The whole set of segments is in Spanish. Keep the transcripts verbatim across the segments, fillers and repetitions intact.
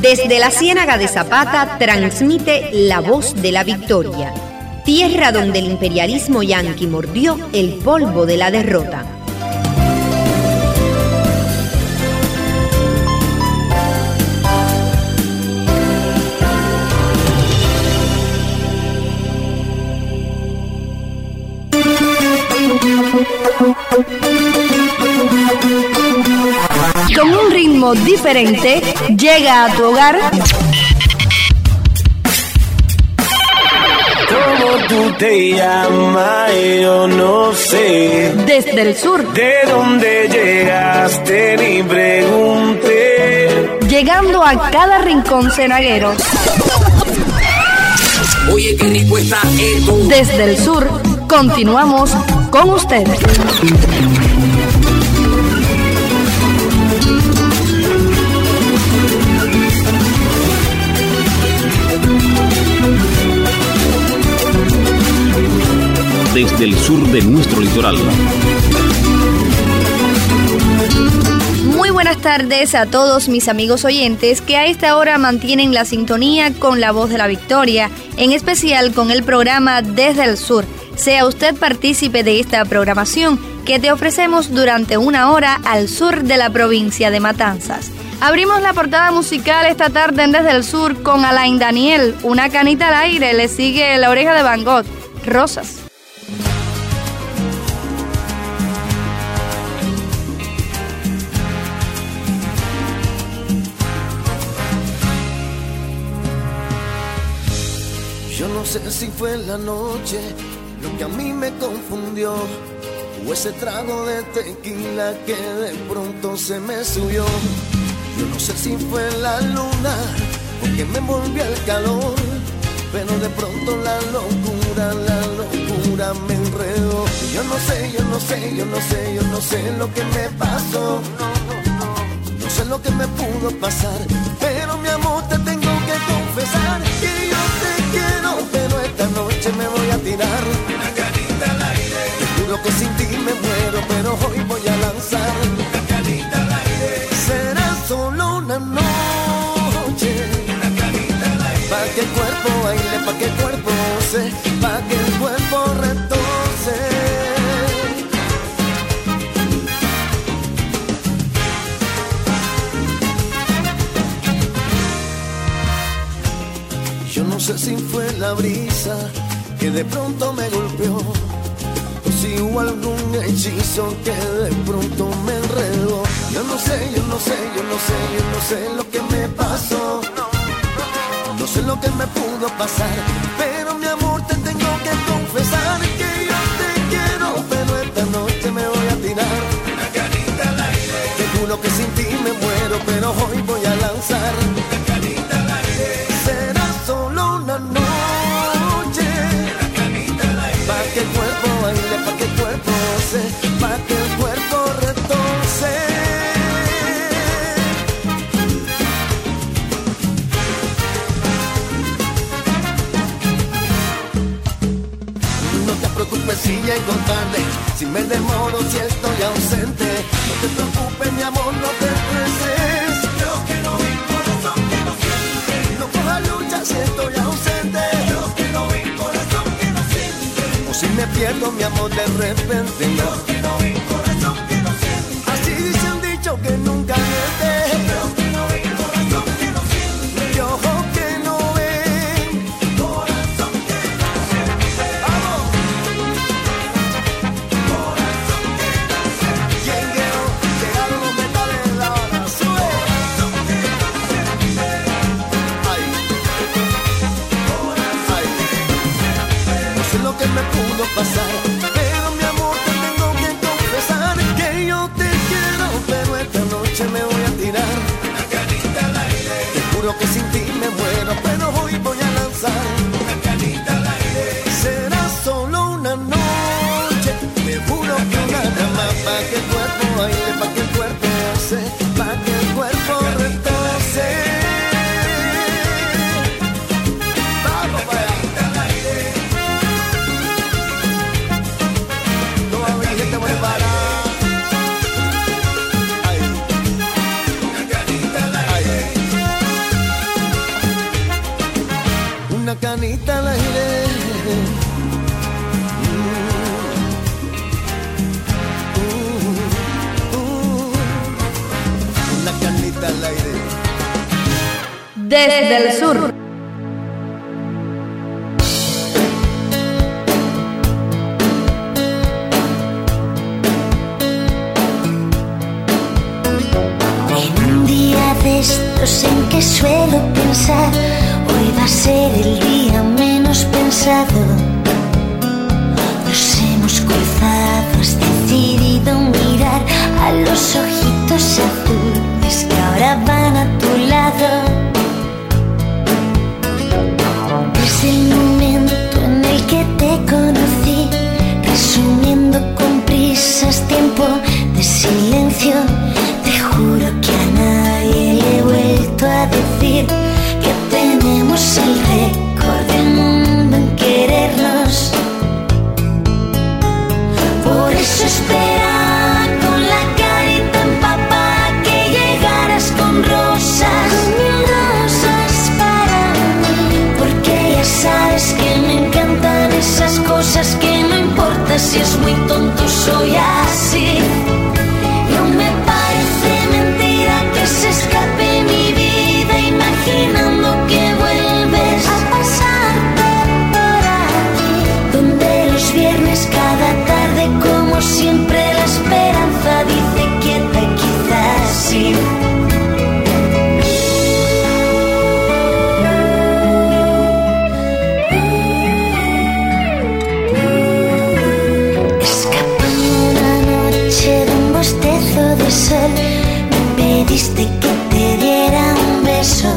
Desde la Ciénaga de Zapata transmite La Voz de la Victoria, tierra donde el imperialismo yanqui mordió el polvo de la derrota. Con un ritmo diferente, llega a tu hogar. ¿Cómo tú te llamas? Yo no sé. Desde el sur. ¿De dónde llegaste? Ni pregunté. Llegando a cada rincón cenaguero. Oye, qué rico está esto. Desde el sur, continuamos con ustedes. Desde el sur de nuestro litoral. Muy buenas tardes a todos mis amigos oyentes que a esta hora mantienen la sintonía con La Voz de la Victoria, en especial con el programa Desde el Sur. Sea usted partícipe de esta programación que te ofrecemos durante una hora al sur de la provincia de Matanzas. Abrimos la portada musical esta tarde en Desde el Sur con Alain Daniel, Una canita al aire. Le sigue La oreja de Van Gogh, Rosas. Yo no sé si fue la noche lo que a mí me confundió, o ese trago de tequila que de pronto se me subió. Yo no sé si fue la luna porque me envolvió el calor, pero de pronto la locura, la locura me enredó. Yo no sé, yo no sé, yo no sé, yo no sé lo que me pasó. No sé lo que me pudo pasar, pero mi amor te tengo que confesar que yo te quiero, pero esta noche me voy a tirar una canita al aire. Te juro que sin ti me muero, pero hoy voy a lanzar una canita al aire. Será solo una noche, una canita al aire. Pa' que el cuerpo baile, pa' que el cuerpo goce, pa' que el cuerpo retorce. Yo no sé si fue la brisa que de pronto me golpeó, o si hubo algún hechizo que de pronto me enredó. Yo no sé, yo no sé, yo no sé, yo no sé lo que me pasó. No sé lo que me pudo pasar, pero mi amor te tengo que confesar que yo te quiero, pero esta noche me voy a tirar una canita al aire. Te juro que sin ti me muero, pero hoy voy a lanzar una canita al aire. Será solo una noche, una canita al aire. Pa' que el cuerpo baile, pa' que el cuerpo goce, pa' que el cuerpo retorce. No te preocupes si llego tarde, si me demoro, si estoy ausente. No te preocupes mi amor, no te estreses. Yo que no vi corazón que no siente. No coja lucha si estoy ausente. Yo que no vi corazón que no siente. O si me pierdo mi amor de repente. Yo que no vi corazón que no siente. Así dice un dicho que nunca miente. Yo que no vi corazón que no siente. Yo que no ven corazón que no siente. Vamos. Corazón que no siente. ¿Quién llegó? Llegaron los metales en la hora. Sube. Corazón que no siente. Ay. Ay. No sé lo que me pudo pasar, pero mi amor te tengo que confesar que yo te quiero, pero esta noche me voy a tirar una canita al aire. Te juro que sin ti me muero, pero hoy voy a lanzar una canita al aire. Será solo una noche, te juro que una nada más, pa' que el cuerpo baile, pa' que el cuerpo goce, pa' que el cuerpo retorce. Vamos para allá. desde el sur. En un día de estos en que suelo pensar, hoy va a ser el día menos pensado. Nos hemos cruzado, has decidido mirar a los ojitos azules que ahora van a tu lado. Desde el momento en el que te conocí, resumiendo con prisas tiempo de silencio, te juro que a nadie le he vuelto a decir que tenemos el récord del mundo en querernos. Por eso esperaba con la carita empapada que llegaras con rosas, mil rosas para mí, porque ya sabes que me encantan esas cosas que no importa si es muy tonto, soy así. No me parece mentira que se escape mi vida imaginando que vuelves a pasar por aquí, donde los viernes cada tarde como siempre la esperanza dice quieta, quizás sí. Escapando una noche de un bostezo de sol, me pediste que te diera un beso.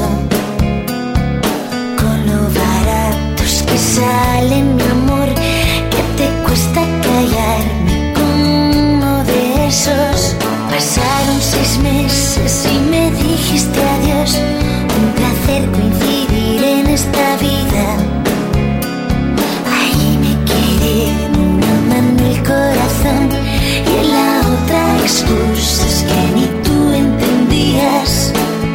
Con lo baratos que salen, mi amor, que te cuesta callarme con uno de esos. Pasaron seis meses y me dijiste adiós. Un placer coincidir en esta vida. Ahí me quedé en una mano el corazón y en la otra excusas que ni tú entendías.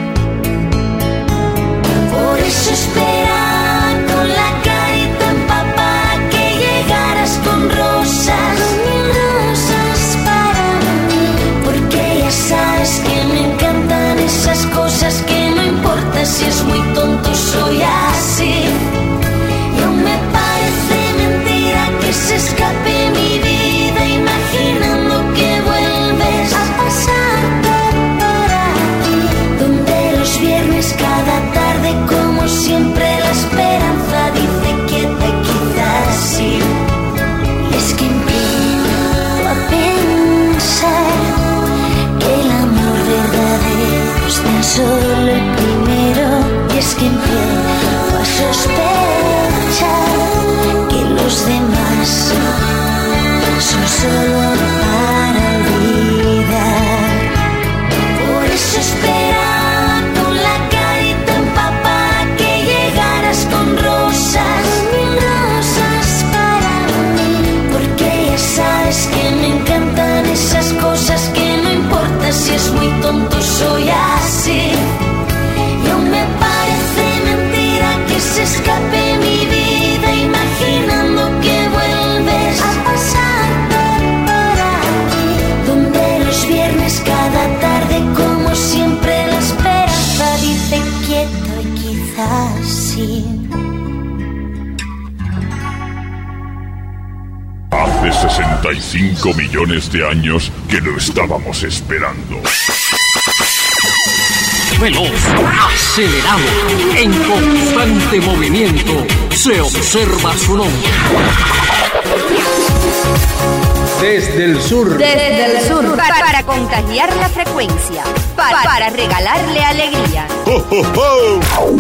Por eso esperaba con la carita empapada que llegaras con rosas, mil rosas para mí, porque ya sabes que me encantan esas cosas que no importa si es muy tonto, soy así. No me parece mentira que se escape mi vida imaginando que vuelves a pasar por aquí, donde los viernes cada tarde como siempre la esperanza dice quieta, quizás sí. Y es que empiezo a pensar que el amor verdadero es tan solo el primero. Y es que empiezo a sospechar que los demás son solo para olvidar. Por eso esperaba con la carita empapada que llegaras con rosas, mil rosas para mí, porque ya sabes que me encantan esas cosas que no importa si es muy tonto, soy así. No me parece mentira que se escape mi vida imaginando que vuelves a pasar por aquí, donde los viernes cada tarde como siempre la esperanza dice quieto y quizás sí. Hace sesenta y cinco millones de años que lo estábamos esperando. Veloz, acelerado, en constante movimiento, se observa su nombre. Desde el sur. Desde el sur. Para, para contagiar la frecuencia. Para, para regalarle alegría. ¡Oh, oh, oh!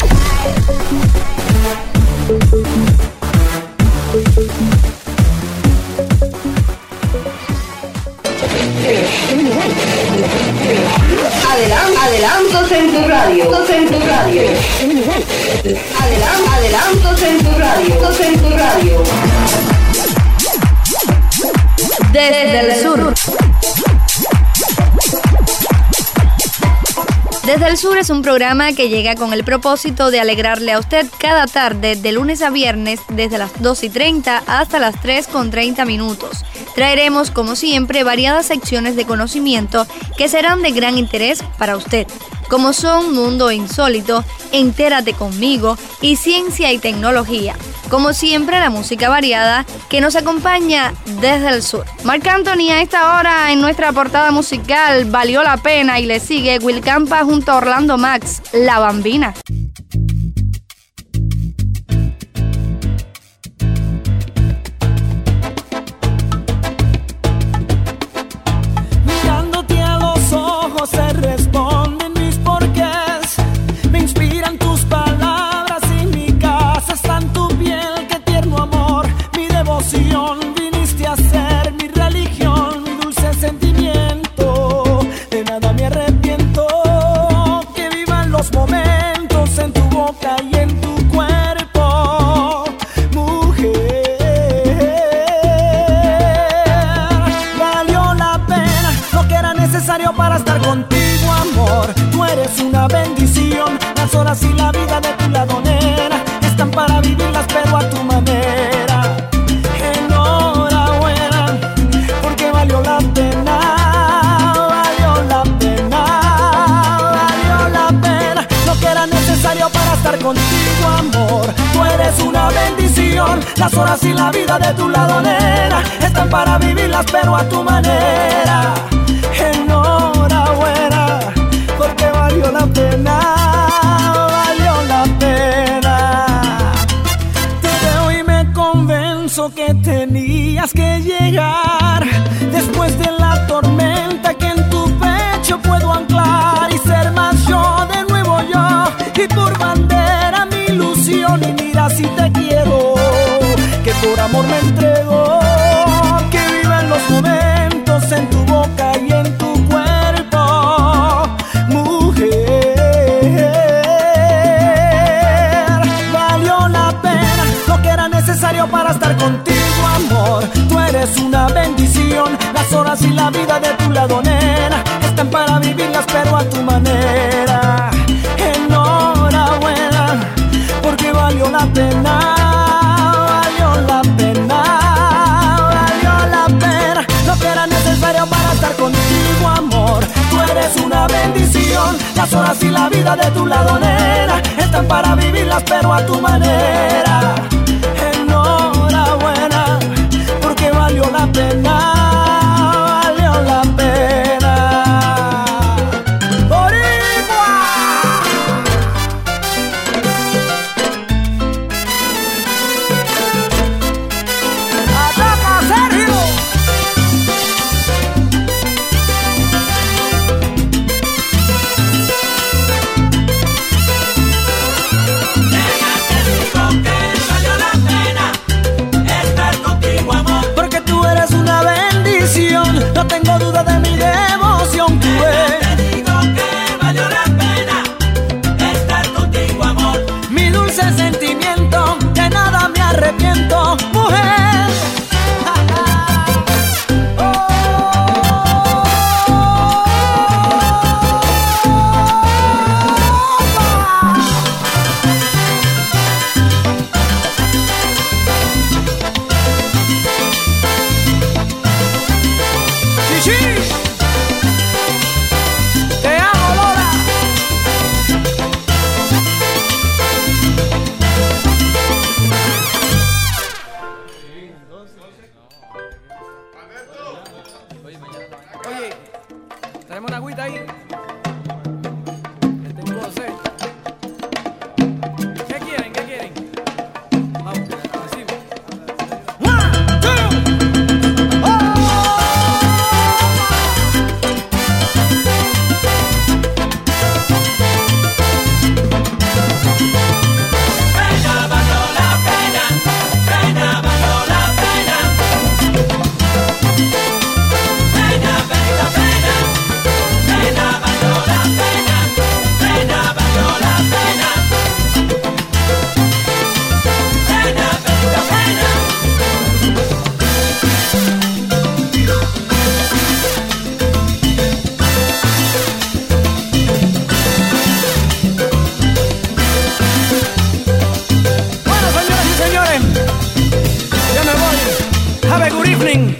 Adelan- adelantos en tu radio. En tu radio. Adelan- adelantos en tu radio. En tu radio. Desde el sur. Desde el Sur es un programa que llega con el propósito de alegrarle a usted cada tarde, de lunes a viernes, desde las dos y treinta hasta las tres con treinta minutos. Traeremos, como siempre, variadas secciones de conocimiento que serán de gran interés para usted. como son Mundo Insólito, Entérate Conmigo y Ciencia y Tecnología. Como siempre, la música variada que nos acompaña desde el sur. Marc Anthony a esta hora en nuestra portada musical, Valió la Pena, y le sigue Will Campa junto a Orlando Max, La Bambina. Mirándote a los ojos se responden mis porqués. Me inspiran tus palabras y mi casa está en tu piel. Qué tierno amor, mi devoción. Viniste a ser mi religión, mi dulce sentimiento. De nada me arrepiento. Que vivan los momentos en tu boca y en tu cuerpo, mujer. Valió la pena lo que era necesario para estar contigo, amor. Tú eres una bendición. Las horas y la vida de tu lado, nena, están para vivirlas pero a tu manera. Enhorabuena, porque valió la pena. Valió la pena, valió la pena lo que era necesario para estar contigo, amor. Tú eres una bendición. Las horas y la vida de tu lado, nena, están para vivirlas pero a tu manera. Enhorabuena, porque valió la pena, valió la pena. Te veo y me convenzo que tenías que llegar. Después de la tormenta que en tu pecho puedo anclar y ser más yo, de nuevo yo. Y por bandera mi ilusión, y mira si te quiero, que por amor me entrego. Que vivan los momentos en tu boca y en tu cuerpo, mujer. Valió la pena lo que era necesario para estar contigo, amor. Tú eres una bendición. Las horas y la vida de tu lado, nena, están para vivirlas pero a tu manera. Enhorabuena, porque valió la pena. Valió la pena, valió la pena lo que era necesario para estar contigo, amor. Tú eres una bendición. Las horas y la vida de tu lado, nena, están para vivirlas pero a tu manera. Enhorabuena, porque valió la pena. Valió la pena. ¡Boricua! ¡Ataca, Sergio! Porque tú eres una bendición, no tengo duda de mi devoción. Tú eres, te digo que valió la pena estar contigo, amor. mi dulce sentimiento, de nada me arrepiento, mujer. Chichi, te amo, Lola. Oye, traemos una agüita ahí. Que tengo sed. ¿Qué quieren? ¿Qué quieren? Vamos, recibo. One, two, oh. Pena valió la pena, pena valió la pena. Pena, pena, pena, pena valió la pena, pena valió la pena. Pena, pena, pena. Bueno, señoras y señores, ya me voy. Have a good evening.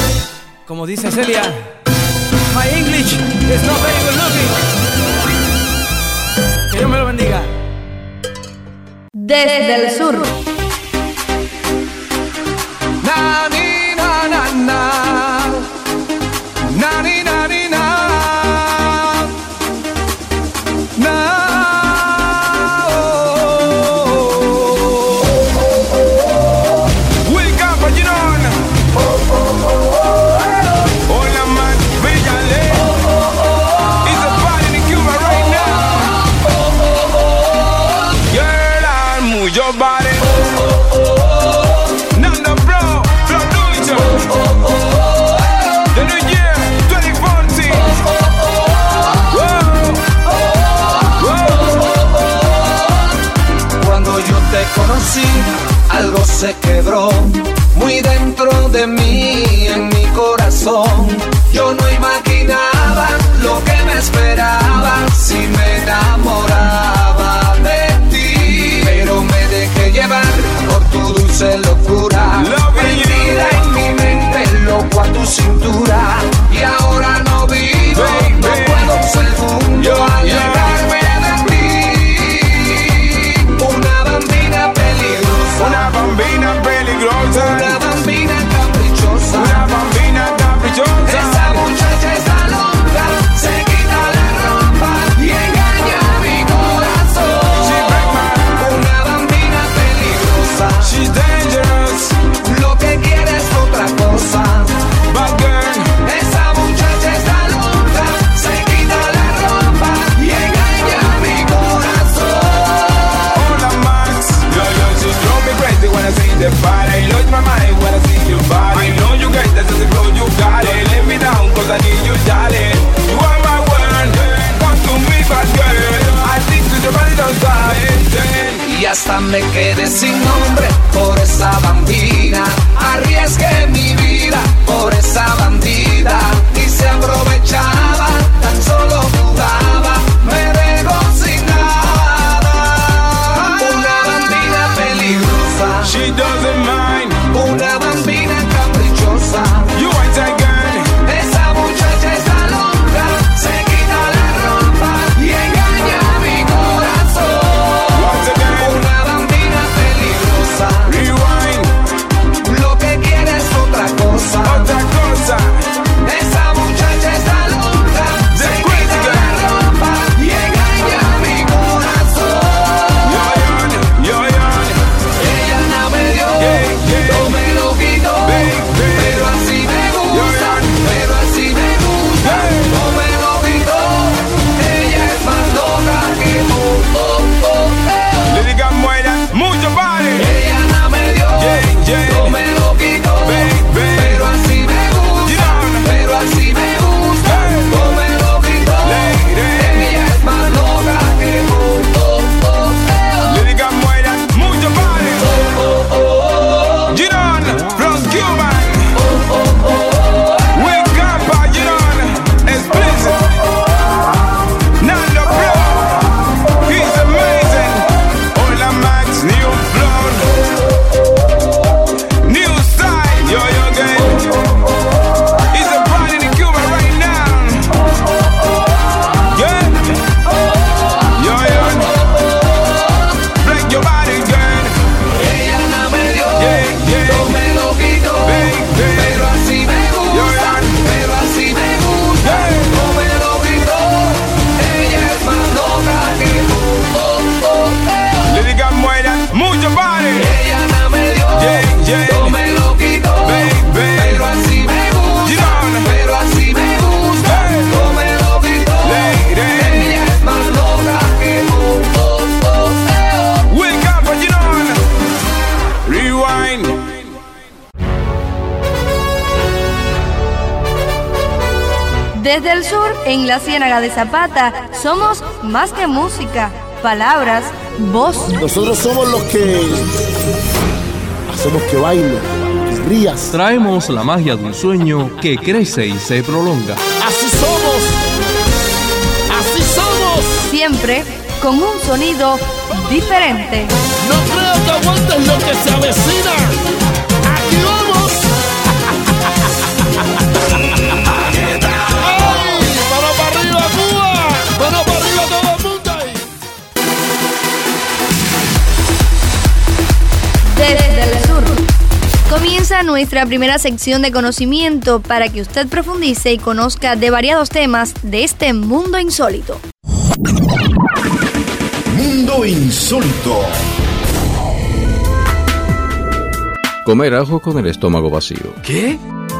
Como dice Celia, my English is not very good looking. Que Dios me lo bendiga. Desde el sur. Na ni na na na. Na ni na ni na. Na. Welcome for you know. Hola man, brillale. It's a party in Cuba right now. Girl, I'll move your body. Nando Bro, producer. The new year, twenty fourteen. Whoa, whoa. Cuando yo te conocí, algo se quebró muy dentro de mí, en mi corazón. Yo no imaginaba lo que me esperaba si me enamoraba de ti, pero me dejé llevar por tu dulce locura. Prendida en mi mente, loco a tu cintura, y ahora no vivo, no puedo un segundo alejarme de ti. Una bambina peligrosa, Una bambina peligrosa. una bambina caprichosa, Una bambina caprichosa. esa muchacha está loca, se quita la ropa y engaña mi corazón. She break my- Una bambina peligrosa, She's dangerous. lo que quiere es otra cosa. Bad girl. Esa muchacha está loca, se quita la ropa y engaña mi corazón. Hola Max. Yo, yo, she drove me crazy when I see the body. Lost my mind when I see your body. I know you get that since flow you got it. Let me down cause I need you, darling. You are my one. Come to me, bad girl. I think to the body don't stop it. Y hasta me quedé sin nombre por esa bambina. Arriesgué mi vida por esa bandida y se aprovechaba, tan solo jugaba, me dejó sin nada. Una bambina peligrosa, She doesn't mind. una bambina caprichosa. You ain't that girl. Esa muchacha está loca, se quita la ropa y engaña mi corazón. Once again. Una bambina peligrosa, Rewind. lo que quiere es otra cosa. Otra cosa. Esa muchacha está loca, The se crazy quita girl. la ropa y engaña mi corazón. Yo, yo, yo, yo. Ella no me dio, Yeah, yeah. no me lo quitó, Baby. pero así me gusta, Yeah. pero así me gusta, Yeah. no me lo quitó. Ella es más loca que oh, oh, oh, eh. Lily got more than mucho body. Ella no me dio, Yeah, yeah. no me lo quitó, Baby. pero así me gusta, Yeah. pero así me gusta, Hey. no me lo quitó. Lady. Ella es más loca que oh, oh, oh, eh. Lily got more than mucho body. Giron from Cuban. Will Campa, Giron. Explicit. Nando Bro. He's amazing. Hola Max, new flow. New style. Yo, yo, gang. It's a party in Cuba right now. Yeah. Yo, yo. Break your body, girl. Ella no me dio, Yeah, yeah. no me lo quitó, Baby. pero así me gusta, pero así me gusta, Yeah. no me lo quitó. Ella es más loca que oh, oh, oh, eh. Lily got more than mucho body. Ella no me dio, Yeah, yeah. no me lo quitó, Baby. pero así me gusta, Girona. pero así me gusta, Hey. no me lo quitó. Lady. Ella es más loca que oh, oh, oh, eh. Wake up, you know. Rewind. Desde el sur, en la Ciénaga de Zapata, somos más que música, palabras, voz. Nosotros somos los que hacemos que baile, que rías. Traemos la magia de un sueño que crece y se prolonga. Así somos. Así somos. Siempre con un sonido diferente. No creo que aguantes lo que se avecina. Aquí vamos. ¡Ay! ¡Mano para arriba, Cuba! ¡Mano para arriba todo el mundo ahí! ahora nuestra primera sección de conocimiento para que usted profundice y conozca de variados temas de este mundo insólito. Mundo insólito. Comer ajo con el estómago vacío. ¿Qué?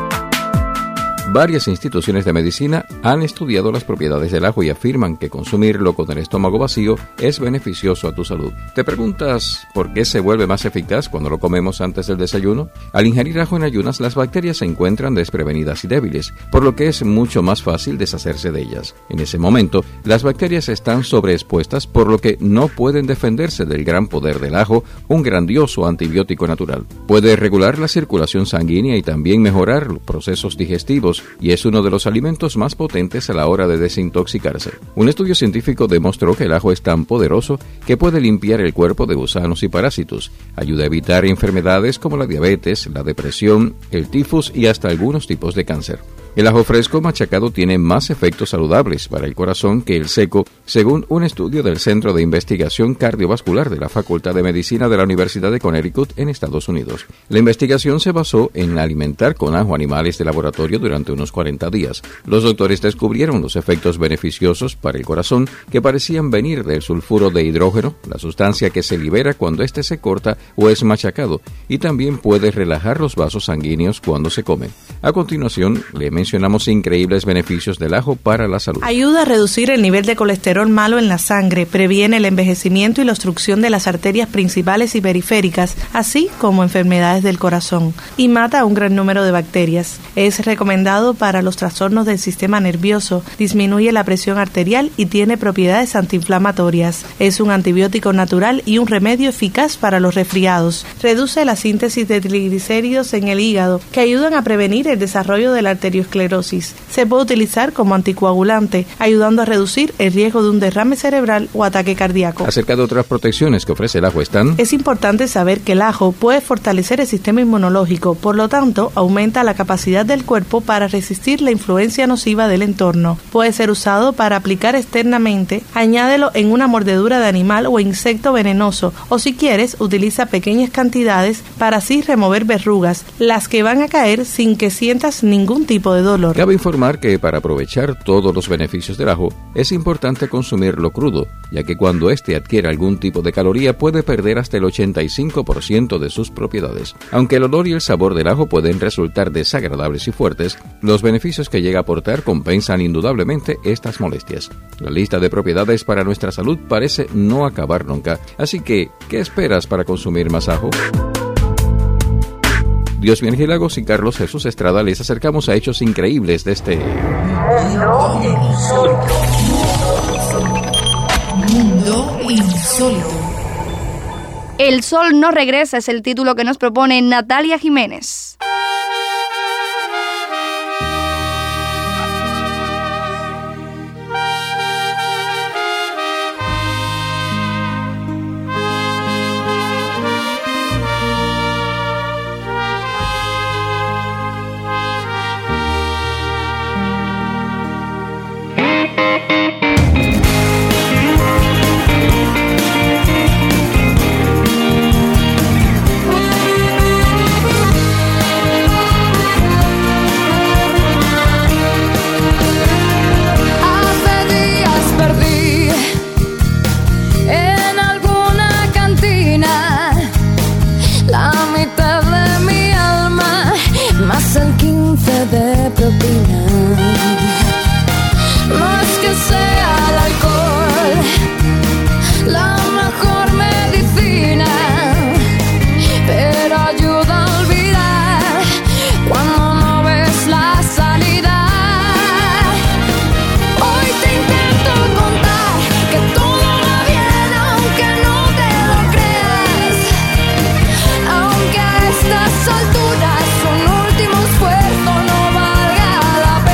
Varias instituciones de medicina han estudiado las propiedades del ajo y afirman que consumirlo con el estómago vacío es beneficioso a tu salud. ¿Te preguntas por qué se vuelve más eficaz cuando lo comemos antes del desayuno? Al ingerir ajo en ayunas, las bacterias se encuentran desprevenidas y débiles, por lo que es mucho más fácil deshacerse de ellas. En ese momento, las bacterias están sobreexpuestas, por lo que no pueden defenderse del gran poder del ajo, un grandioso antibiótico natural. Puede regular la circulación sanguínea y también mejorar los procesos digestivos, y es uno de los alimentos más potentes a la hora de desintoxicarse. Un estudio científico demostró que el ajo es tan poderoso que puede limpiar el cuerpo de gusanos y parásitos, ayuda a evitar enfermedades como la diabetes, la depresión, el tifus y hasta algunos tipos de cáncer. El ajo fresco machacado tiene más efectos saludables para el corazón que el seco, según un estudio del Centro de Investigación Cardiovascular de la Facultad de Medicina de la Universidad de Connecticut en Estados Unidos. La investigación se basó en alimentar con ajo animales de laboratorio durante unos cuarenta días. Los doctores descubrieron los efectos beneficiosos para el corazón que parecían venir del sulfuro de hidrógeno, la sustancia que se libera cuando éste se corta o es machacado, y también puede relajar los vasos sanguíneos cuando se come. A continuación, le mencionamos increíbles beneficios del ajo para la salud. Ayuda a reducir el nivel de colesterol malo en la sangre, previene el envejecimiento y la obstrucción de las arterias principales y periféricas, así como enfermedades del corazón, y mata a un gran número de bacterias. Es recomendado para los trastornos del sistema nervioso, disminuye la presión arterial y tiene propiedades antiinflamatorias. Es un antibiótico natural y un remedio eficaz para los resfriados. Reduce la síntesis de triglicéridos en el hígado, que ayudan a prevenir el desarrollo de la arteriosclerosis. Se puede utilizar como anticoagulante, ayudando a reducir el riesgo de un derrame cerebral o ataque cardíaco. Acerca de otras protecciones que ofrece el ajo están... Es importante saber que el ajo puede fortalecer el sistema inmunológico, por lo tanto, aumenta la capacidad del cuerpo para resistir la influencia nociva del entorno. Puede ser usado para aplicar externamente, añádelo en una mordedura de animal o insecto venenoso, o si quieres, utiliza pequeñas cantidades para así remover verrugas, las que van a caer sin que sientas ningún tipo de dolor. Cabe informar que para aprovechar todos los beneficios del ajo, es importante consumirlo crudo, ya que cuando éste adquiere algún tipo de caloría puede perder hasta el ochenta y cinco por ciento de sus propiedades. Aunque el olor y el sabor del ajo pueden resultar desagradables y fuertes, los beneficios que llega a aportar compensan indudablemente estas molestias. La lista de propiedades para nuestra salud parece no acabar nunca, así que, ¿qué esperas para consumir más ajo? Dios Miguel Lagos y Carlos Jesús Estrada les acercamos a hechos increíbles de este Mundo Insólito. Mundo Insólito. El sol no regresa es el título que nos propone Natalia Jiménez. Alturas un último esfuerzo no valga la pena.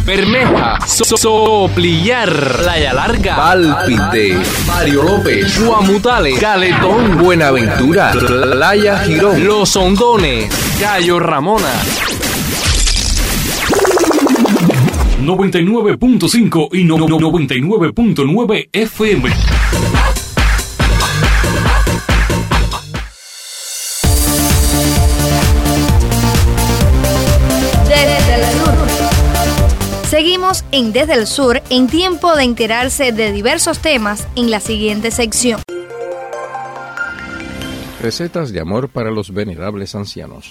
Bermeja, so Soplillar, Playa Larga, Pálpite, Mario López, Guamutales, Caletón, Buenaventura, Playa Girón, Los Hondones, Cayo Ramona. noventa y nueve punto cinco y no, no, noventa y nueve punto nueve F M. Desde el sur. Seguimos en Desde el Sur, en tiempo de enterarse de diversos temas en la siguiente sección. Recetas de amor para los venerables ancianos.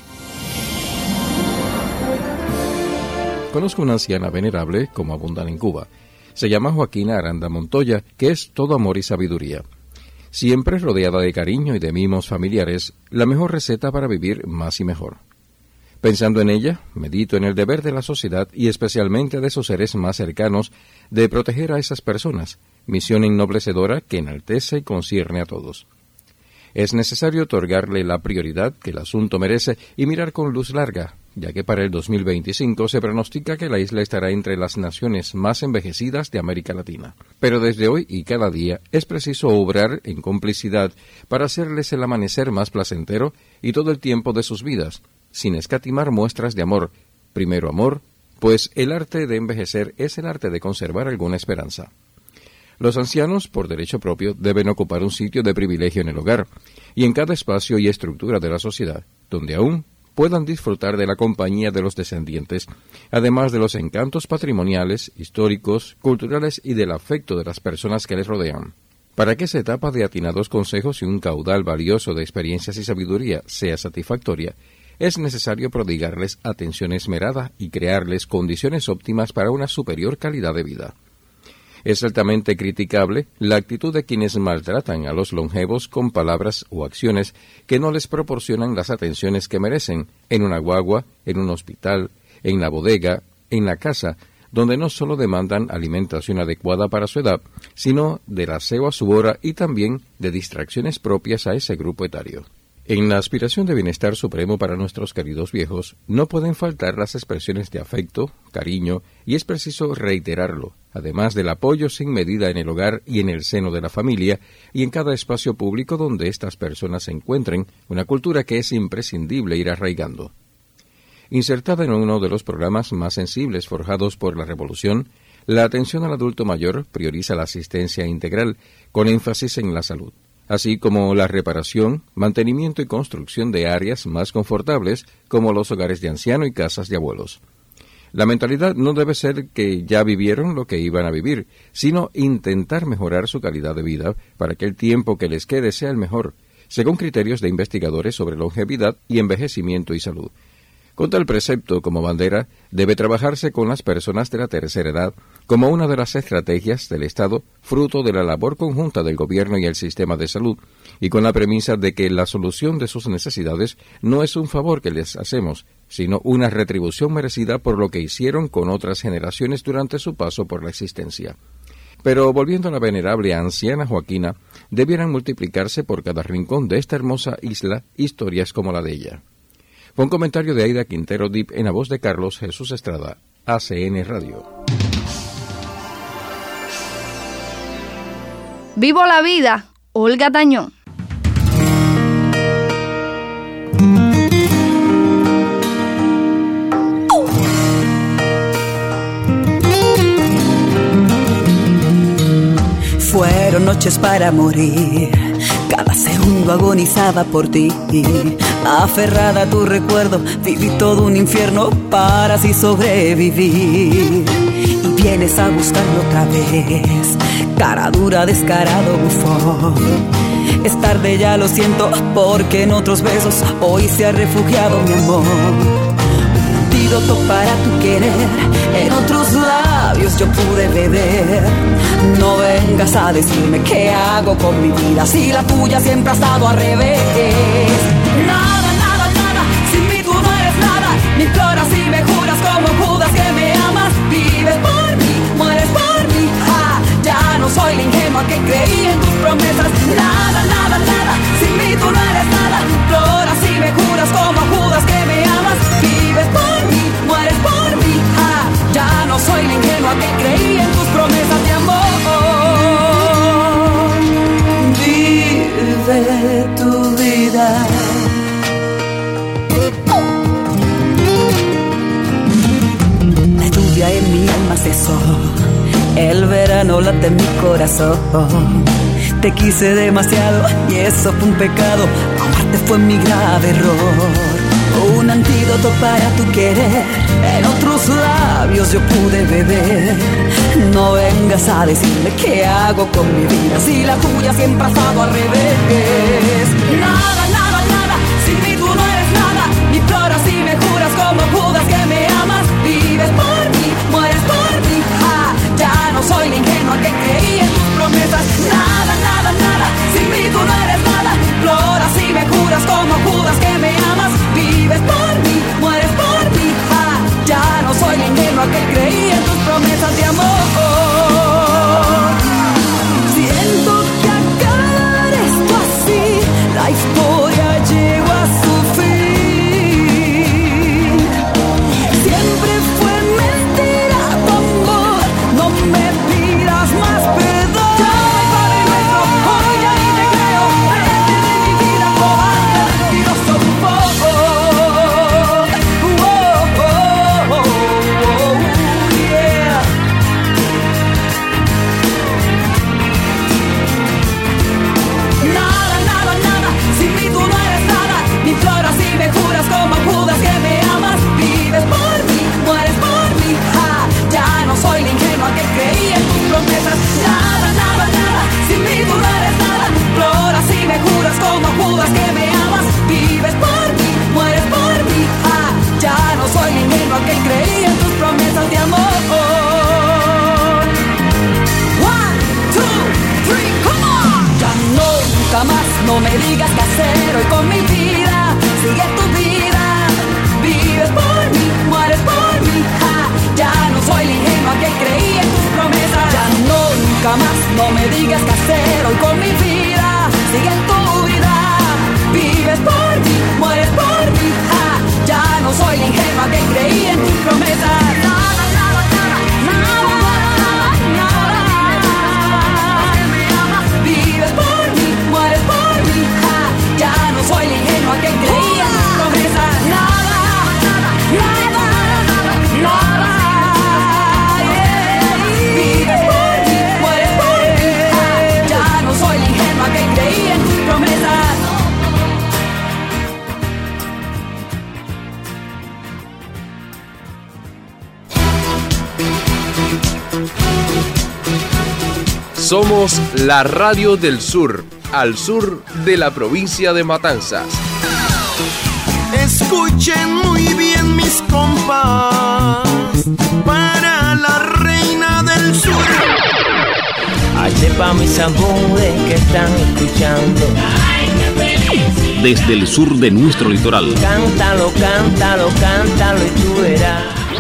Conozco una anciana venerable, como abundan en Cuba. Se llama Joaquina Aranda Montoya, que es todo amor y sabiduría. Siempre rodeada de cariño y de mimos familiares, la mejor receta para vivir más y mejor. Pensando en ella, medito en el deber de la sociedad y especialmente de sus seres más cercanos de proteger a esas personas, misión ennoblecedora que enaltece y concierne a todos. Es necesario otorgarle la prioridad que el asunto merece y mirar con luz larga, ya que para el dos mil veinticinco se pronostica que la isla estará entre las naciones más envejecidas de América Latina. Pero desde hoy y cada día es preciso obrar en complicidad para hacerles el amanecer más placentero y todo el tiempo de sus vidas, sin escatimar muestras de amor. Primero amor, pues el arte de envejecer es el arte de conservar alguna esperanza. Los ancianos, por derecho propio, deben ocupar un sitio de privilegio en el hogar y en cada espacio y estructura de la sociedad, donde aún puedan disfrutar de la compañía de los descendientes, además de los encantos patrimoniales, históricos, culturales y del afecto de las personas que les rodean. Para que esa etapa de atinados consejos y un caudal valioso de experiencias y sabiduría sea satisfactoria, es necesario prodigarles atención esmerada y crearles condiciones óptimas para una superior calidad de vida. Es altamente criticable la actitud de quienes maltratan a los longevos con palabras o acciones que no les proporcionan las atenciones que merecen en una guagua, en un hospital, en la bodega, en la casa, donde no solo demandan alimentación adecuada para su edad, sino del aseo a su hora y también de distracciones propias a ese grupo etario. En la aspiración de bienestar supremo para nuestros queridos viejos, no pueden faltar las expresiones de afecto, cariño, y es preciso reiterarlo, además del apoyo sin medida en el hogar y en el seno de la familia, y en cada espacio público donde estas personas se encuentren, una cultura que es imprescindible ir arraigando. Insertada en uno de los programas más sensibles forjados por la Revolución, la atención al adulto mayor prioriza la asistencia integral, con énfasis en la salud, así como la reparación, mantenimiento y construcción de áreas más confortables como los hogares de ancianos y casas de abuelos. La mentalidad no debe ser que ya vivieron lo que iban a vivir, sino intentar mejorar su calidad de vida para que el tiempo que les quede sea el mejor, según criterios de investigadores sobre longevidad y envejecimiento y salud. Con tal precepto como bandera, debe trabajarse con las personas de la tercera edad como una de las estrategias del Estado, fruto de la labor conjunta del gobierno y el sistema de salud, y con la premisa de que la solución de sus necesidades no es un favor que les hacemos, sino una retribución merecida por lo que hicieron con otras generaciones durante su paso por la existencia. Pero volviendo a la venerable anciana Joaquina, debieran multiplicarse por cada rincón de esta hermosa isla historias como la de ella. Fue un comentario de Aida Quintero Dip en la voz de Carlos Jesús Estrada, A C N Radio. Vivo la vida, Olga Tañón. Fueron noches para morir, cada segundo agonizaba por ti. Aferrada a tu recuerdo, viví todo un infierno para así sobrevivir. Y vienes a buscarlo otra vez, cara dura, descarado, bufón. Es tarde, ya lo siento, porque en otros besos hoy se ha refugiado mi amor. Antídoto para tu querer, en otros labios yo pude beber. No vengas a decirme qué hago con mi vida si la tuya siempre ha estado al revés. Nada, nada, nada, sin mí tú no eres nada. Me imploras y me juras como Judas que me amas. Vives por mí, mueres por mí. Ah, ya no soy la ingenua que creí en tus promesas. Nada, nada, nada, sin mí tú no eres nada. Me imploras y me juras como Judas que me amas. Vives por mí, mueres por mí. Ah, ya no soy la a que creí en tus promesas de amor. Vive tu vida. La lluvia en mi alma cesó, el verano late en mi corazón. Te quise demasiado y eso fue un pecado, amarte fue mi grave error. Un antídoto para tu querer, en otros labios yo pude beber. No vengas a decirme qué hago con mi vida si la tuya siempre ha estado al revés. Nada, nada, nada, sin mí tú no eres nada. Ni imploras y me juras como Judas que me amas. Vives por mí, mueres por mí, ah, ya no soy la ingenua que creí en tus promesas. Nada, nada, nada, sin mí tú no eres nada. Imploras y me juras como Judas que me amas. Vives por mí, mueres por mí, ah, ya no soy la ingenua que creí en tus promesas de amor. Siento que acabar esto así, la historia llegó a su fin. Siempre fue mentira tu amor, no me pidas más perdón. Ya no hay Padre nuestro, hoy ya ni te creo. Vete de mi vida, cobarde, mentiroso tu poco. Que creí en tus promesas de amor. One, two, three, come on. Ya nunca más no me digas qué hacer hoy con mi vida. Sigue tu vida, vives por mí, mueres por mí, ah, ya no soy la ingenua que creí en tus promesas. Ya nunca más no me digas qué hacer hoy con mi vida. Sigue tu vida, vives por mí, mueres por mí, ah, ya no soy la ingenua que creí en tus promesas. Nada, nada, nada, nada, nada, que me amas. Vives por mí, mueres por mí, ah, ya no soy la ingenua que creí en tus promesas. Nada, nada, nada, nada, yeah. Vives por mí, mueres por mí, ah, ya no soy la ingenua que creí en tus promesas. Somos la radio del sur, al sur de la provincia de Matanzas. Escuchen muy bien mis compas, para la reina del sur. Hazte pa' mis amores que están escuchando. Desde el sur de nuestro litoral. Cántalo, cántalo, cántalo y tú verás.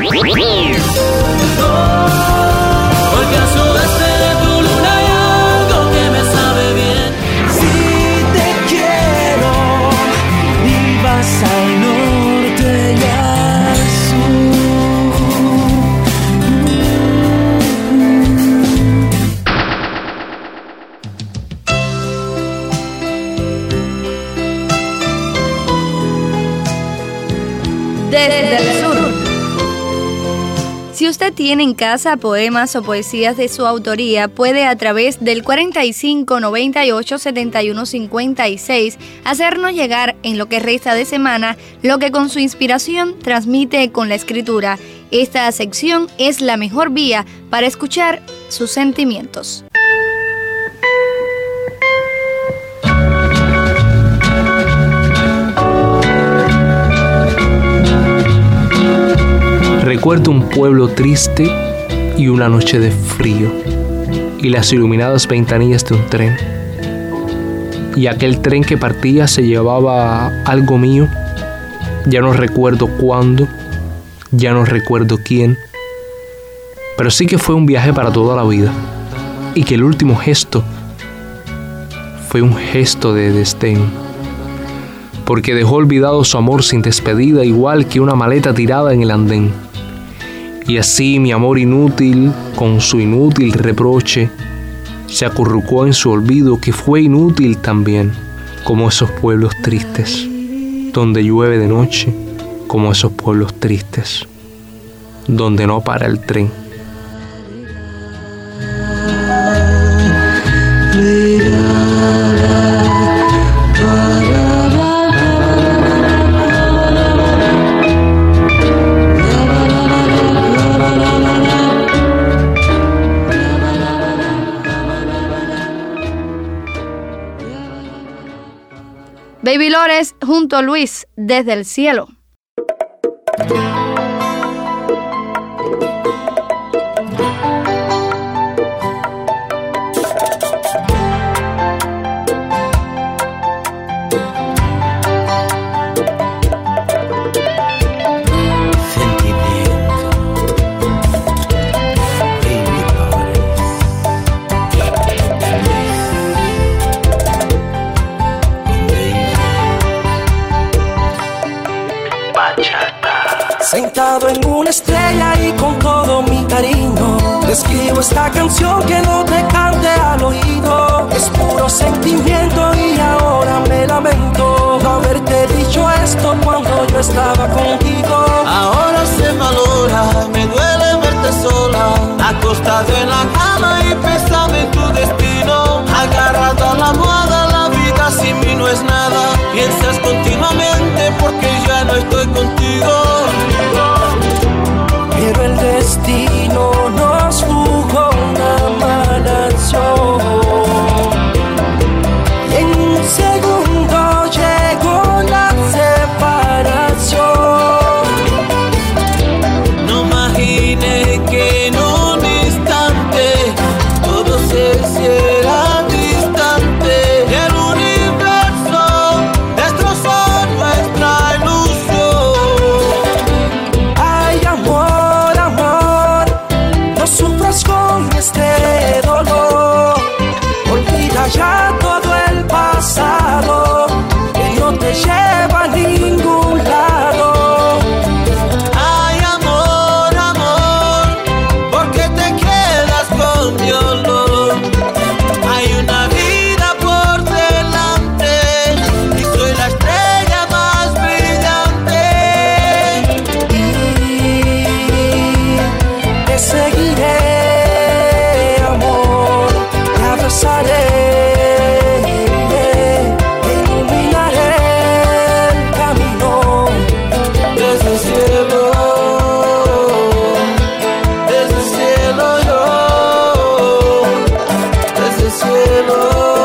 Porque a su vez de tu luna hay algo que me sabe bien. Si te quiero y vas al norte y al sur. Desde el sur. Si usted tiene en casa poemas o poesías de su autoría, puede a través del cuarenta y cinco, noventa y ocho, setenta y uno, cincuenta y seis hacernos llegar en lo que resta de semana lo que con su inspiración transmite con la escritura. Esta sección es la mejor vía para escuchar sus sentimientos. Recuerdo un pueblo triste y una noche de frío y las iluminadas ventanillas de un tren. Y aquel tren que partía se llevaba algo mío. Ya no recuerdo cuándo, ya no recuerdo quién, pero sí que fue un viaje para toda la vida y que el último gesto fue un gesto de desdén, porque dejó olvidado su amor sin despedida, igual que una maleta tirada en el andén. Y así mi amor inútil, con su inútil reproche, se acurrucó en su olvido que fue inútil también, como esos pueblos tristes, donde llueve de noche, como esos pueblos tristes, donde no para el tren. Baby Lores junto a Luis desde el cielo. Sentado en una estrella y con todo mi cariño, te escribo esta canción que no te cante al oído. Es puro sentimiento y ahora me lamento no haberte dicho esto cuando yo estaba contigo. Ahora se valora, me duele verte sola, acostado en la cama y pensando en tu destino. Agarrado a la almohada, la vida sin mí no es nada. Piensas continuamente porque ya no estoy contigo. Pero el destino nos jugó una mala acción y en un segundo llegó la separación. No imaginé que en un instante todo se hiciera distante y el universo destrozó nuestra ilusión. Ay, amor, amor, no sufras con este dolor. Olvida ya todo el pasado que no te lleva a ningún lado. Ay, amor, amor, ¿por qué te quedas con mi olor? Hay una vida por delante y soy la estrella más brillante. Te seguiré, amor, te abrazaré, te iluminaré el camino. Desde el cielo, desde el cielo yo, desde el cielo,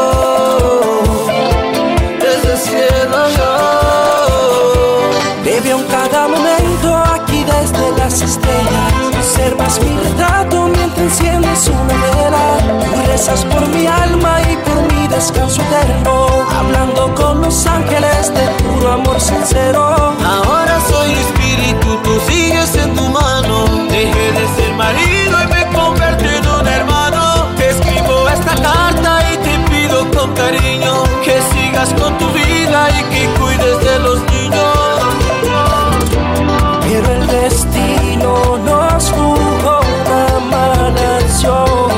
desde el cielo yo. Te veo en cada momento aquí desde las estrellas. Observas mi retrato mientras enciendes una vela. Tú rezas por mi alma y por mi descanso eterno, hablando con los ángeles de puro amor sincero. Ahora soy espíritu, tú sigues en tu mano. Dejé de ser marido y me convertí en un hermano. Te escribo esta carta y te pido con cariño que sigas con tu vida y que cuides de los niños. Pero el destino nos jugó una mala acción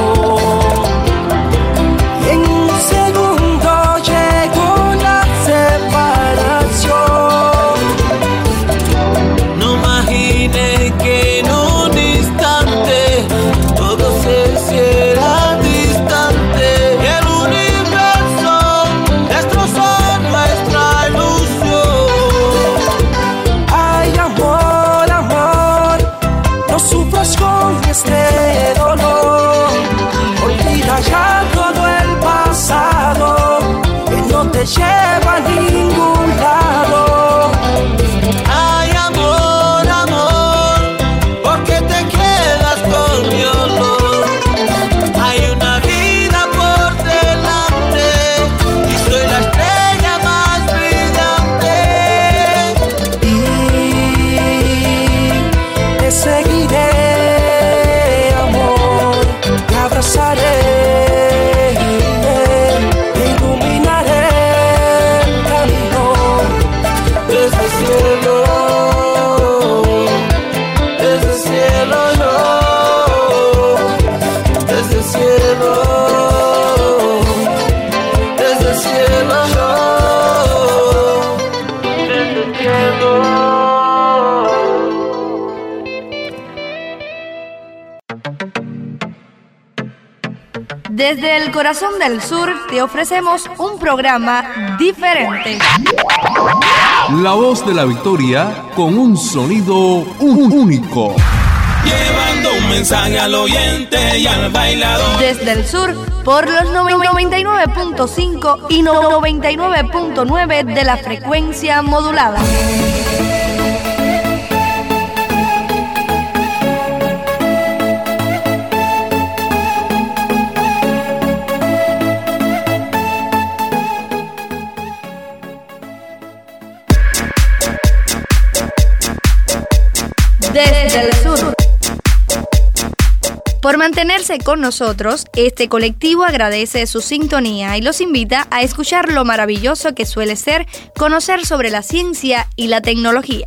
y en un segundo llegó la separación. Desde el corazón del sur te ofrecemos un programa diferente. La voz de la victoria con un sonido único. Llevando un mensaje al oyente y al bailador. Desde el sur, por los noventa y nueve punto cinco y noventa y nueve punto nueve de la frecuencia modulada. Desde el sur. Por mantenerse con nosotros, este colectivo agradece su sintonía y los invita a escuchar lo maravilloso que suele ser conocer sobre la ciencia y la tecnología.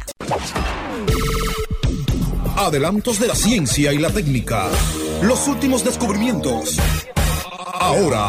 Adelantos de la ciencia y la técnica. Los últimos descubrimientos. Ahora.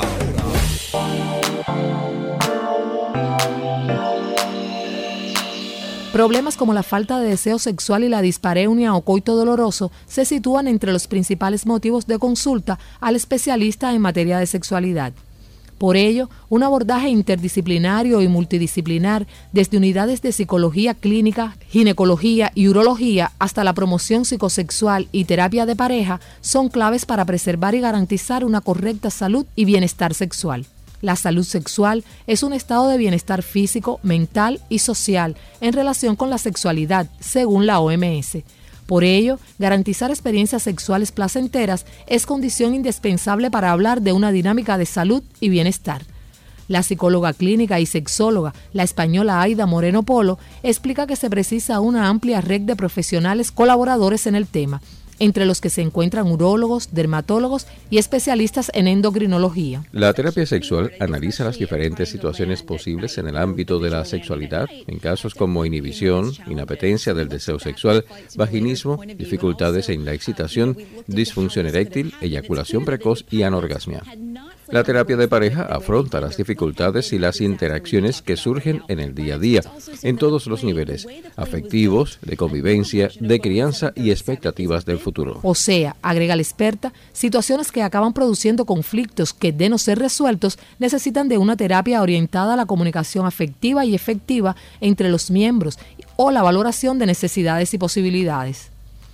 Problemas como la falta de deseo sexual y la dispareunia o coito doloroso se sitúan entre los principales motivos de consulta al especialista en materia de sexualidad. Por ello, un abordaje interdisciplinario y multidisciplinar desde unidades de psicología clínica, ginecología y urología hasta la promoción psicosexual y terapia de pareja son claves para preservar y garantizar una correcta salud y bienestar sexual. La salud sexual es un estado de bienestar físico, mental y social en relación con la sexualidad, según la O M S. Por ello, garantizar experiencias sexuales placenteras es condición indispensable para hablar de una dinámica de salud y bienestar. La psicóloga clínica y sexóloga, la española Aida Moreno Polo, explica que se precisa una amplia red de profesionales colaboradores en el tema, entre los que se encuentran urólogos, dermatólogos y especialistas en endocrinología. La terapia sexual analiza las diferentes situaciones posibles en el ámbito de la sexualidad, en casos como inhibición, inapetencia del deseo sexual, vaginismo, dificultades en la excitación, disfunción eréctil, eyaculación precoz y anorgasmia. La terapia de pareja afronta las dificultades y las interacciones que surgen en el día a día, en todos los niveles, afectivos, de convivencia, de crianza y expectativas del futuro. O sea, agrega la experta, situaciones que acaban produciendo conflictos que, de no ser resueltos, necesitan de una terapia orientada a la comunicación afectiva y efectiva entre los miembros o la valoración de necesidades y posibilidades.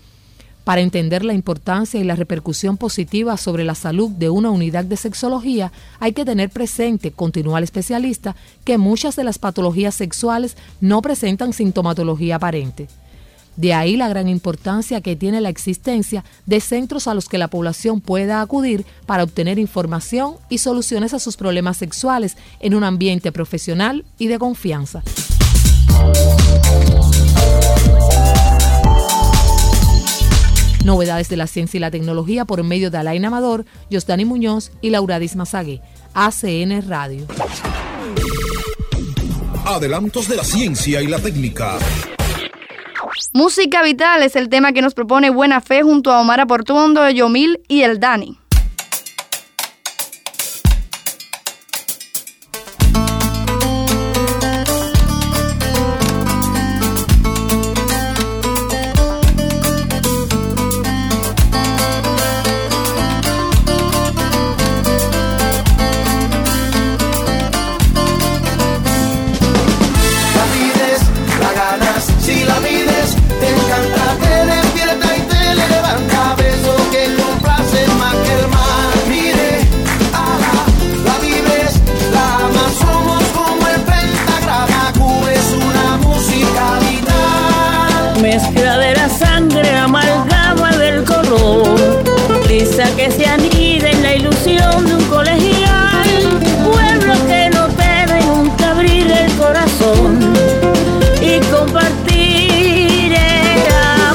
Para entender la importancia y la repercusión positiva sobre la salud de una unidad de sexología, hay que tener presente, continúa el especialista, que muchas de las patologías sexuales no presentan sintomatología aparente. De ahí la gran importancia que tiene la existencia de centros a los que la población pueda acudir para obtener información y soluciones a sus problemas sexuales en un ambiente profesional y de confianza. Novedades de la ciencia y la tecnología por medio de Alain Amador, Yosdani Muñoz y Lauradis Mazagué. A C N Radio. Adelantos de la ciencia y la técnica. Música Vital es el tema que nos propone Buena Fe junto a Omar Portuondo, Yomil y el Dani. Mezcla de la sangre, amalgama del color, lisa que se anida en la ilusión de un colegial, pueblo que no debe nunca abrir el corazón y compartir el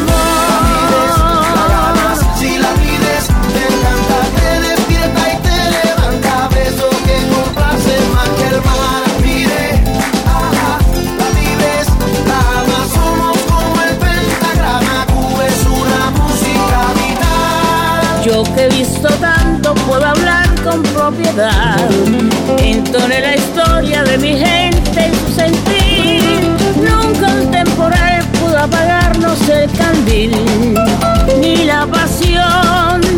amor. Si la vives, te encanta, te despierta y te levanta, beso que complace más que el mar. Mire, ah, la vives, la amas, somos como el pentagrama, Q es una música vital. Yo que he visto tanto puedo hablar con propiedad, entone la historia de mi gente y su sentir, nunca un temporal pudo apagarnos el candil, ni la pasión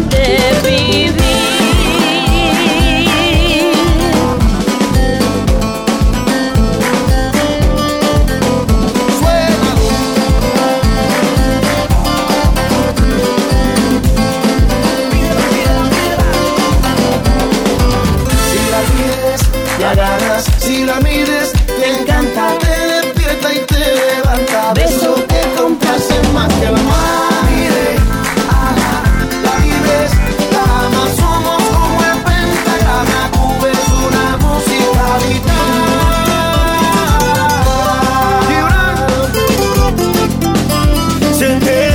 la mires, te encanta, te despierta y te levanta. Besos que complacen más que el mar. Mire, ala, la vives, la amas, somos como el pentagrama. Tú ves una música vital. Siente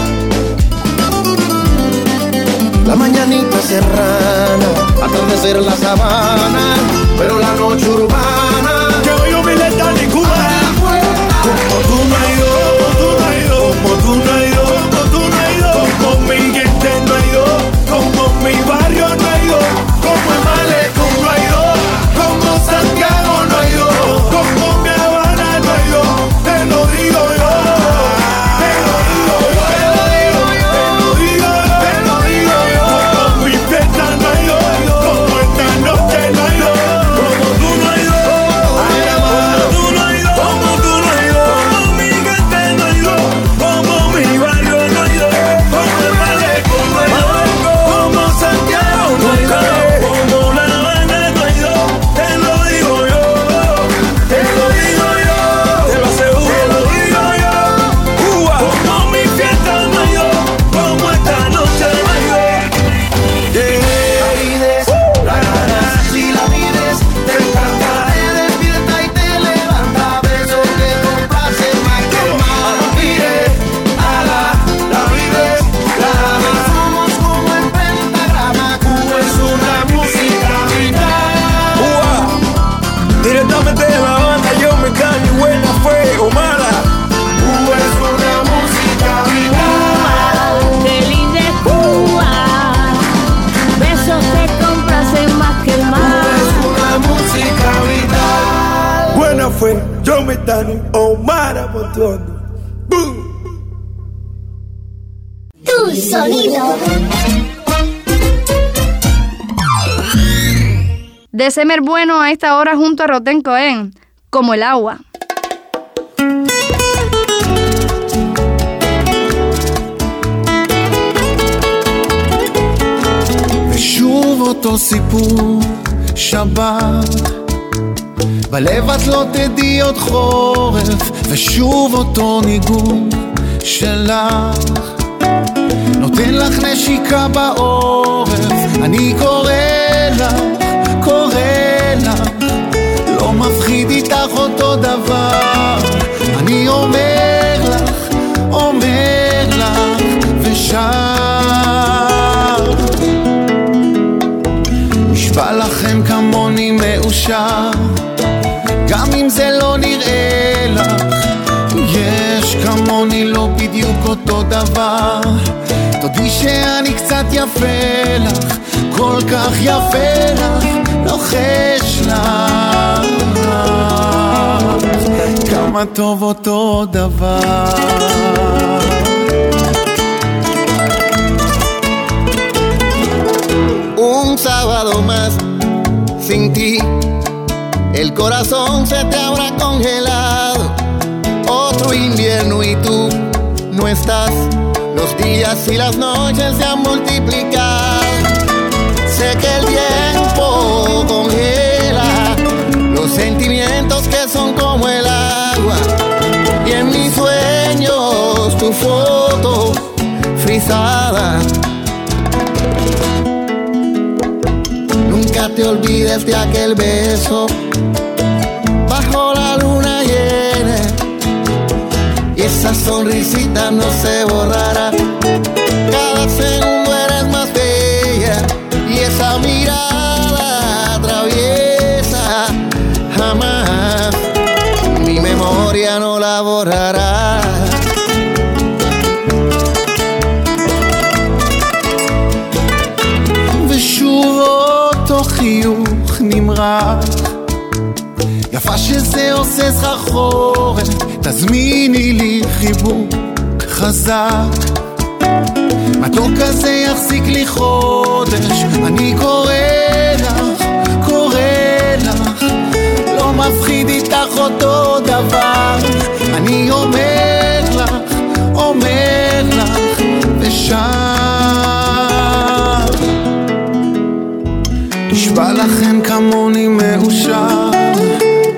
la mañanita serrana, atardecer en la sabana, pero la noche urbana. Que hoy yo me le da de Cuba. Como tú no has ido, como tú no has ido, como tú no has ido, como tú no has ido, como mi gente no ha ido, como mi barrio no ha ido, como el Malecón no ha ido, como Santiago no ha ido, como mi Habana no ha ido. Te lo digo yo, te lo digo yo, te lo digo yo, te lo digo yo, como mi fiesta no ha ido, como esta noche no ha ido, como tú no has ido, como tú no has ido, como tú no has ido, como mi gente no ha ido, como mi barrio no ha ido, como el Malecón no ha ido, como Santiago no ha ido, como La Habana no ha ido. Te lo digo yo, te lo digo yo, te lo aseguro, te lo digo yo. Cuba, como mi fiesta no ha ido, como esta noche no ha ido. La vides, la ganas, si la vides, te encanta, te despierta y te levanta. Besos que complacen más que el mar. Mire, ala, la vives, la amas, somos como el pentagrama. Cuba es una música vital. Cuba, directamente de La Habana, yo me caño, buena fue o mala. Cuba es una música vital. Qué linda es Cuba, besos que complacen más que el mar. Es una música vital. Buena fue, yo me caño, Omara Montondo. Tu sonido. De Semer Bueno a esta hora junto a Roten Cohen, como el agua. ושוב אותו סיפור שבת בלב את לא תדעי עוד חורף ושוב אותו ניגון שלך נותן לך נשיקה בעורף אני קורא לך, קורא לך לא מפחיד איתך אותו דבר אני אומר לך, אומר לך ושר נשבע לכם כמוני מאושר גם אם זה לא נראה לך יש כמוני לא בדיוק אותו דבר תודי שאני קצת יפה לך כל כך יפה לך לוחש לך כמה טוב אותו דבר Un sábado más sin ti el corazón se te habrá congelado otro invierno y tú no estás los días y las noches se han multiplicado sé que el tiempo congela los sentimientos que son como el agua y en mis sueños tu foto frisada nunca te olvides de aquel beso bajo la luna llena y esa sonrisita no se borrará cada segundo eres más bella y esa mirada traviesa jamás mi memoria no la borrará ושוב אותו חיוך נמרח יפה שזה עושה סחרחורת תזמיני לי חיבוק חזק מתוק כזה יחזיק לי חודש אני קורא לך, קורא לך לא מפחיד איתך אותו דבר אני אומר לך, אומר לך ושר נשבע לכם כמוני מאושר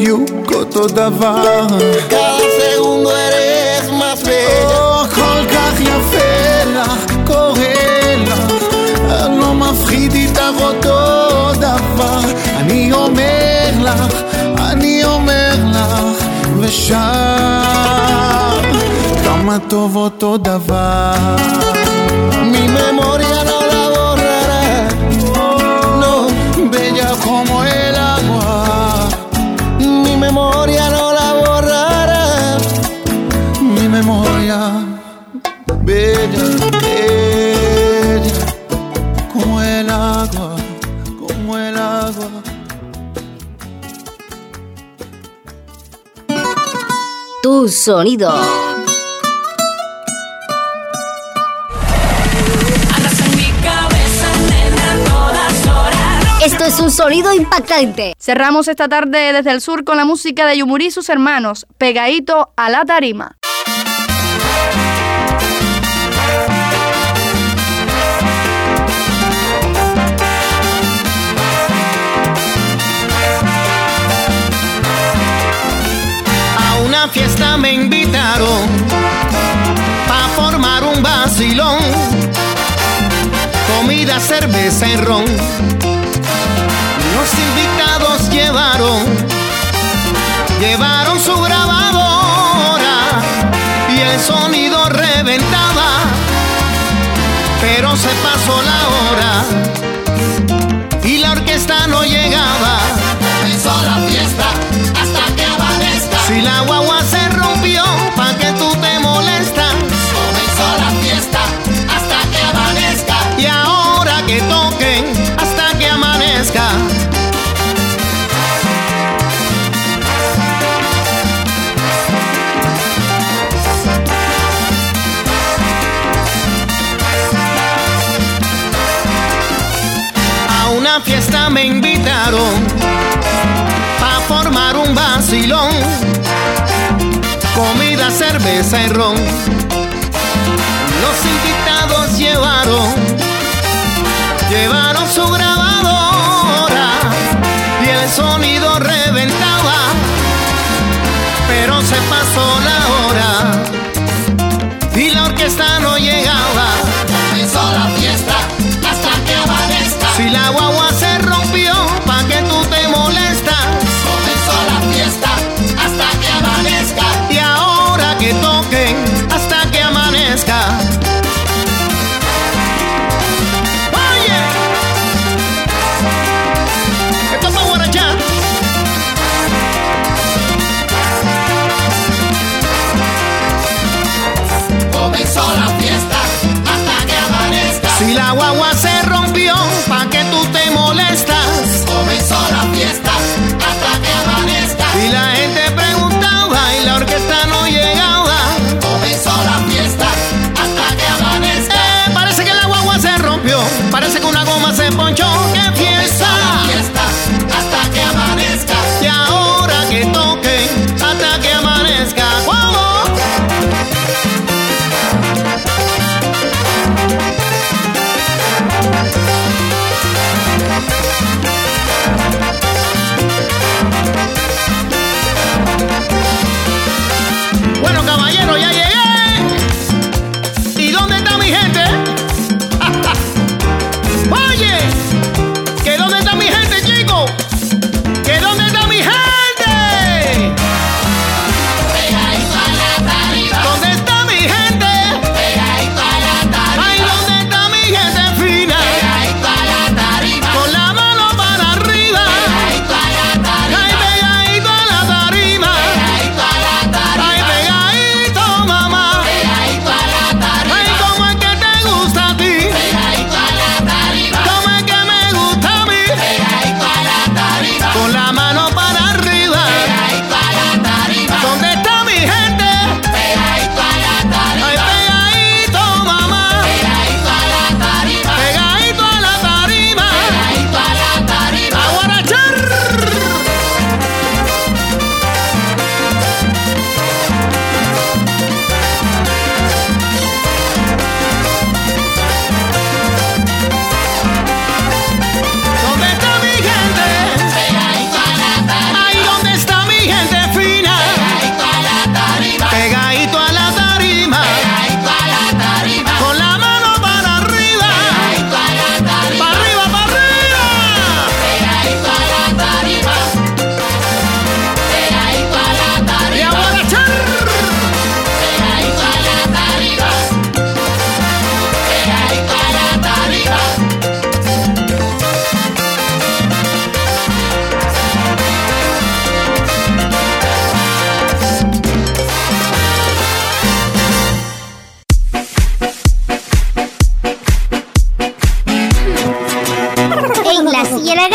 אותו דבר. cada segundo eres más bella. Oh, כל כך יפה לך, קורא לך, לא מפחיד איתך אותו דבר. אני אומר לך, אני אומר לך, ושר כמה טוב אותו דבר. Mi memoria no la borrará, no, bella como el agua. Mi memoria no la borrará, mi memoria bella, bella como el agua, como el agua. Tu sonido. Esto es un sonido impactante. Cerramos esta tarde desde el sur con la música de Yumurí y sus hermanos, Pegadito a la Tarima. a una fiesta me invitaron pa' formar un vacilón, comida, cerveza y ron. Los invitados llevaron, llevaron su grabadora y el sonido reventaba, pero se pasó la hora y la orquesta no llegaba. Comenzó la fiesta hasta que amanezca. Si la guagua se rompió, pa' que tú te molestas. Comenzó la fiesta hasta que amanezca. Y ahora que toquen hasta que amanezca. A una fiesta me invitaron pa' formar un vacilón, comida, cerveza y ron. Los invitados llevaron, llevaron su grabadora y el sonido reventaba, pero se pasó la hora y la orquesta no llegaba. Comenzó la fiesta hasta que amanezca. Si la guagua se rompió, pa' que tú te molestas. Comenzó la fiesta hasta que amanezca. Y ahora que toquen hasta que amanezca. Oye, esto es pa' guarachar.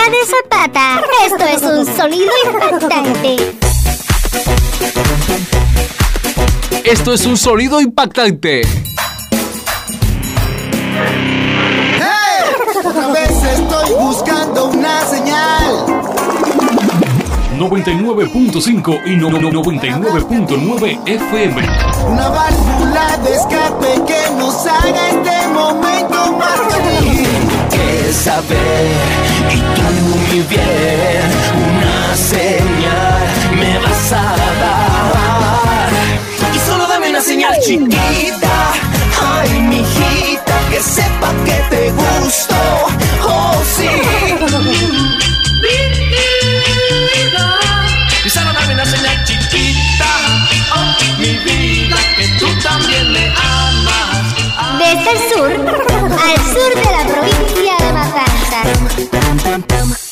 de Zapata. Esto es un sonido impactante. Esto es un sonido impactante. ¡Hey! Otra vez estoy buscando una señal. noventa y nueve punto cinco y no- no- noventa y nueve punto nueve F M. Una válvula de escape que nos haga este momento más feliz. Que saber y tú mi bien, una señal me vas a dar. Y solo dame una señal chiquita, ay mijita, que sepa que te gusto, oh sí. Y solo dame una señal chiquita, oh mi vida, que tú también me amas. Desde el sur al sur de la provincia de Matanzas.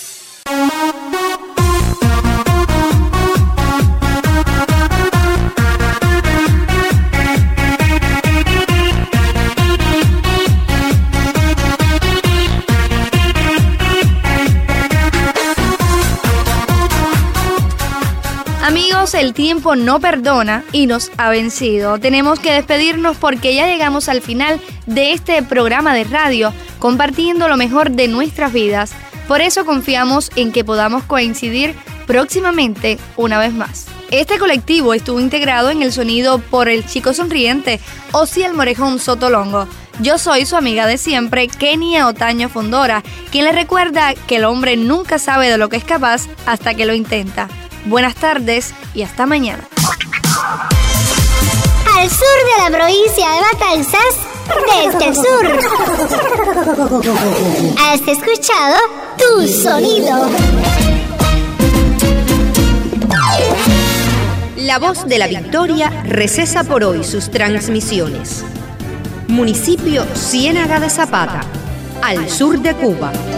Amigos, el tiempo no perdona y nos ha vencido. Tenemos que despedirnos porque ya llegamos al final de este programa de radio, compartiendo lo mejor de nuestras vidas. Por eso confiamos en que podamos coincidir próximamente una vez más. Este colectivo estuvo integrado en el sonido por el chico sonriente, Osiel Morejón Sotolongo. Yo soy su amiga de siempre, Kenia Otaño Fondora, quien le recuerda que el hombre nunca sabe de lo que es capaz hasta que lo intenta. Buenas tardes y hasta mañana. Al sur de la provincia de Matanzas, desde el sur. Has escuchado Tu Sonido. La Voz de la Victoria recesa por hoy sus transmisiones. Municipio Ciénaga de Zapata, al sur de Cuba.